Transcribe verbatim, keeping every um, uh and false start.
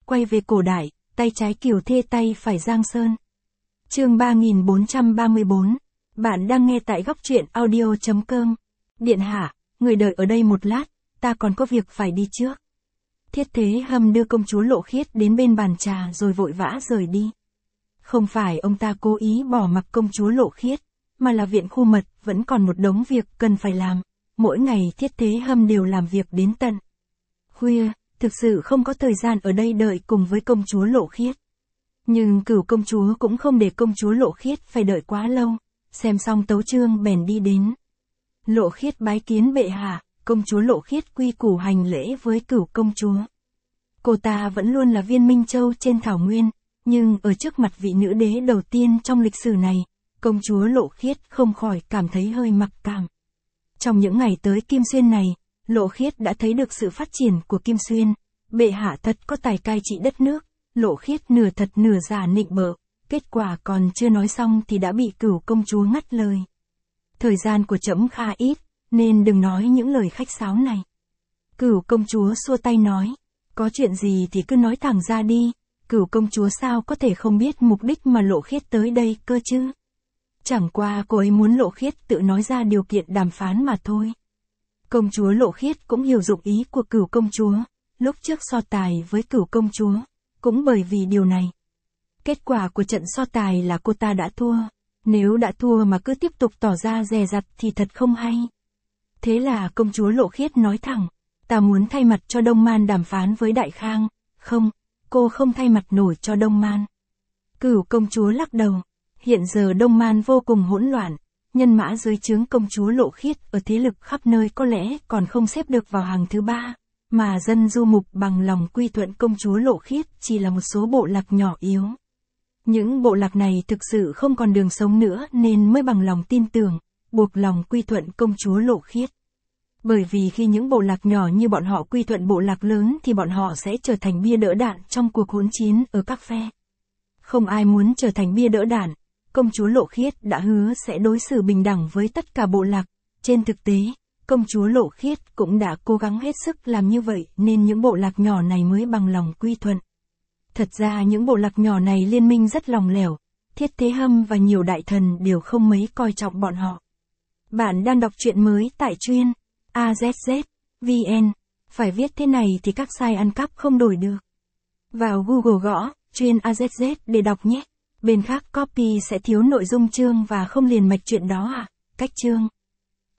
quay về cổ đại, tay trái Kiều Thê tay phải Giang Sơn. Chương ba nghìn bốn trăm ba mươi bốn. Bạn đang nghe tại góc truyện audio chấm com. Điện hạ, người đợi ở đây một lát, ta còn có việc phải đi trước. Thiết Thế Hâm đưa công chúa Lộ Khiết đến bên bàn trà rồi vội vã rời đi. Không phải ông ta cố ý bỏ mặc công chúa Lộ Khiết, mà là viện khu mật vẫn còn một đống việc cần phải làm. Mỗi ngày Thiết Thế Hâm đều làm việc đến tận khuya, thực sự không có thời gian ở đây đợi cùng với công chúa Lộ Khiết. Nhưng Cửu công chúa cũng không để công chúa Lộ Khiết phải đợi quá lâu, xem xong tấu chương bèn đi đến. Lộ Khiết bái kiến bệ hạ, công chúa Lộ Khiết quy củ hành lễ với Cửu công chúa. Cô ta vẫn luôn là viên Minh Châu trên thảo nguyên, nhưng ở trước mặt vị nữ đế đầu tiên trong lịch sử này, công chúa Lộ Khiết không khỏi cảm thấy hơi mặc cảm. Trong những ngày tới Kim Xuyên này, Lộ Khiết đã thấy được sự phát triển của Kim Xuyên. Bệ hạ thật có tài cai trị đất nước. Lộ Khiết nửa thật nửa giả nịnh bợ, kết quả còn chưa nói xong thì đã bị Cửu công chúa ngắt lời. Thời gian của trẫm khá ít, nên đừng nói những lời khách sáo này. Cửu công chúa xua tay nói, có chuyện gì thì cứ nói thẳng ra đi. Cửu công chúa sao có thể không biết mục đích mà Lộ Khiết tới đây cơ chứ? Chẳng qua cô ấy muốn Lộ Khiết tự nói ra điều kiện đàm phán mà thôi. Công chúa Lộ Khiết cũng hiểu dụng ý của Cửu công chúa, lúc trước so tài với Cửu công chúa, cũng bởi vì điều này. Kết quả của trận so tài là cô ta đã thua, nếu đã thua mà cứ tiếp tục tỏ ra dè dặt thì thật không hay. Thế là công chúa Lộ Khiết nói thẳng, ta muốn thay mặt cho Đông Man đàm phán với Đại Khang. Không, cô không thay mặt nổi cho Đông Man. Cửu công chúa lắc đầu, hiện giờ Đông Man vô cùng hỗn loạn. Nhân mã dưới trướng công chúa Lộ Khiết ở thế lực khắp nơi có lẽ còn không xếp được vào hàng thứ ba, mà dân du mục bằng lòng quy thuận công chúa Lộ Khiết chỉ là một số bộ lạc nhỏ yếu. Những bộ lạc này thực sự không còn đường sống nữa nên mới bằng lòng tin tưởng, buộc lòng quy thuận công chúa Lộ Khiết. Bởi vì khi những bộ lạc nhỏ như bọn họ quy thuận bộ lạc lớn thì bọn họ sẽ trở thành bia đỡ đạn trong cuộc hỗn chiến ở các phe. Không ai muốn trở thành bia đỡ đạn. Công chúa Lộ Khiết đã hứa sẽ đối xử bình đẳng với tất cả bộ lạc. Trên thực tế, công chúa Lộ Khiết cũng đã cố gắng hết sức làm như vậy nên những bộ lạc nhỏ này mới bằng lòng quy thuận. Thật ra những bộ lạc nhỏ này liên minh rất lòng lẻo, Thiết Thế Hâm và nhiều đại thần đều không mấy coi trọng bọn họ. Bạn đang đọc truyện mới tại truyện a zét zét vê en, phải viết thế này thì các site ăn cắp không đổi được. Vào Google gõ truyện a zét zét để đọc nhé. Bên khác copy sẽ thiếu nội dung chương và không liền mạch chuyện đó à? Cách chương